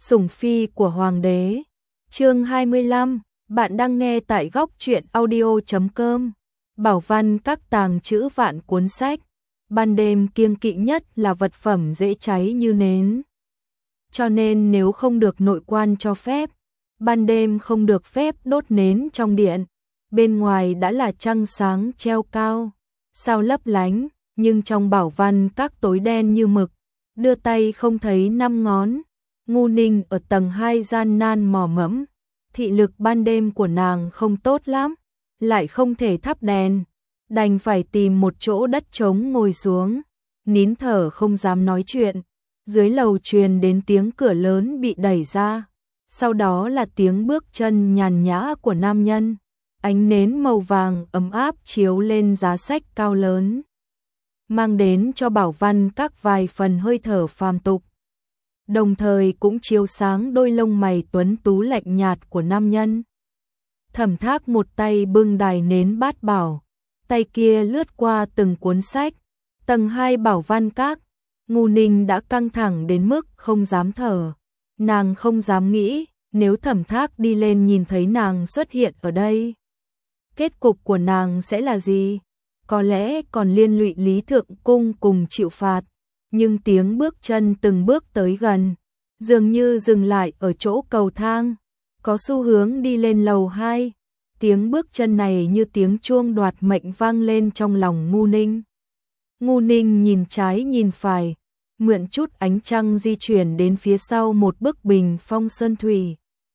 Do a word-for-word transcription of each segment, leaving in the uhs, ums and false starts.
Sủng phi của hoàng đế. Chương hai mươi lăm, bạn đang nghe tại góc truyện audio chấm com. Bảo văn các tàng trữ vạn cuốn sách. Ban đêm kiêng kỵ nhất là vật phẩm dễ cháy như nến. Cho nên nếu không được nội quan cho phép, ban đêm không được phép đốt nến trong điện. Bên ngoài đã là trăng sáng treo cao, sao lấp lánh, nhưng trong bảo văn các tối đen như mực, đưa tay không thấy năm ngón. Ngu Ninh ở tầng hai gian nan mò mẫm, thị lực ban đêm của nàng không tốt lắm, lại không thể thắp đèn, đành phải tìm một chỗ đất trống ngồi xuống, nín thở không dám nói chuyện. Dưới lầu truyền đến tiếng cửa lớn bị đẩy ra, sau đó là tiếng bước chân nhàn nhã của nam nhân. Ánh nến màu vàng ấm áp chiếu lên giá sách cao lớn, mang đến cho bảo văn các vài phần hơi thở phàm tục, đồng thời cũng chiếu sáng đôi lông mày tuấn tú lạnh nhạt của nam nhân. Thẩm Thác một tay bưng đài nến bát bảo, tay kia lướt qua từng cuốn sách. Tầng hai bảo văn các, Ngu Ninh đã căng thẳng đến mức không dám thở. Nàng không dám nghĩ, nếu Thẩm Thác đi lên nhìn thấy nàng xuất hiện ở đây, kết cục của nàng sẽ là gì? Có lẽ còn liên lụy Lý Thượng Cung cùng chịu phạt. Nhưng tiếng bước chân từng bước tới gần, dường như dừng lại ở chỗ cầu thang, có xu hướng đi lên lầu hai. Tiếng bước chân này như tiếng chuông đoạt mệnh vang lên trong lòng Ngu Ninh. Ngu Ninh nhìn trái nhìn phải, mượn chút ánh trăng di chuyển đến phía sau một bức bình phong sơn thủy.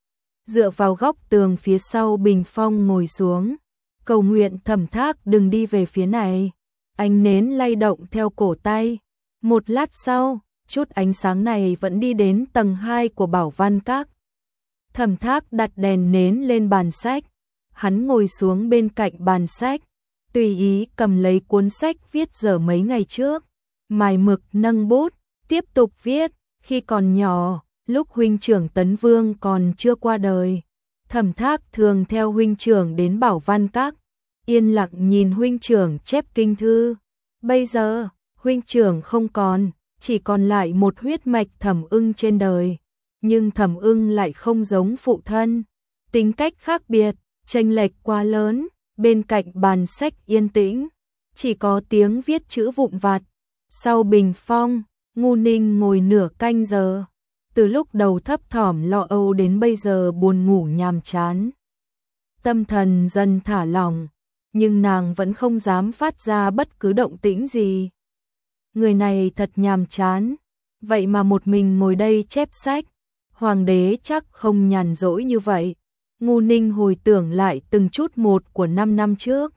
Dựa vào góc tường phía sau bình phong ngồi xuống, cầu nguyện Thẩm Thác đừng đi về phía này. Ánh nến lay động theo cổ tay. Một lát sau, chút ánh sáng này vẫn đi đến tầng hai của bảo văn các. Thẩm Thác đặt đèn nến lên bàn sách. Hắn ngồi xuống bên cạnh bàn sách, tùy ý cầm lấy cuốn sách viết dở mấy ngày trước, mài mực nâng bút, tiếp tục viết. Khi còn nhỏ, lúc huynh trưởng Tấn Vương còn chưa qua đời, Thẩm Thác thường theo huynh trưởng đến bảo văn các, yên lặng nhìn huynh trưởng chép kinh thư. Bây giờ, huynh trưởng không còn, chỉ còn lại một huyết mạch Thẩm Ưng trên đời, nhưng Thẩm Ưng lại không giống phụ thân, tính cách khác biệt, chênh lệch quá lớn. Bên cạnh bàn sách yên tĩnh, chỉ có tiếng viết chữ vụn vặt. Sau bình phong, Ngu Ninh ngồi nửa canh giờ, từ lúc đầu thấp thỏm lo âu đến bây giờ buồn ngủ nhàm chán. Tâm thần dần thả lỏng, nhưng nàng vẫn không dám phát ra bất cứ động tĩnh gì. Người này thật nhàm chán, vậy mà một mình ngồi đây chép sách. Hoàng đế chắc không nhàn rỗi như vậy. Ngu Ninh hồi tưởng lại từng chút một của năm năm trước,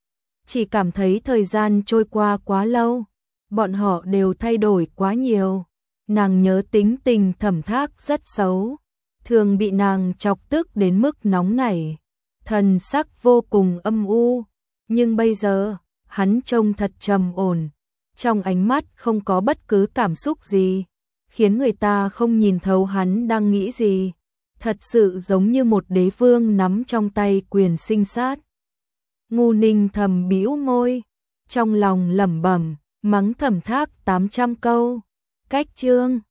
chỉ cảm thấy thời gian trôi qua quá lâu, bọn họ đều thay đổi quá nhiều. Nàng nhớ tính tình Thẩm Thác rất xấu, thường bị nàng chọc tức đến mức nóng nảy, thần sắc vô cùng âm u. Nhưng bây giờ, hắn trông thật trầm ổn, trong ánh mắt không có bất cứ cảm xúc gì, khiến người ta không nhìn thấu hắn đang nghĩ gì. Thật sự giống như một đế vương nắm trong tay quyền sinh sát. Ngu Ninh thầm bĩu môi, trong lòng lẩm bẩm, mắng Thẩm Thác tám trăm câu. Cách chương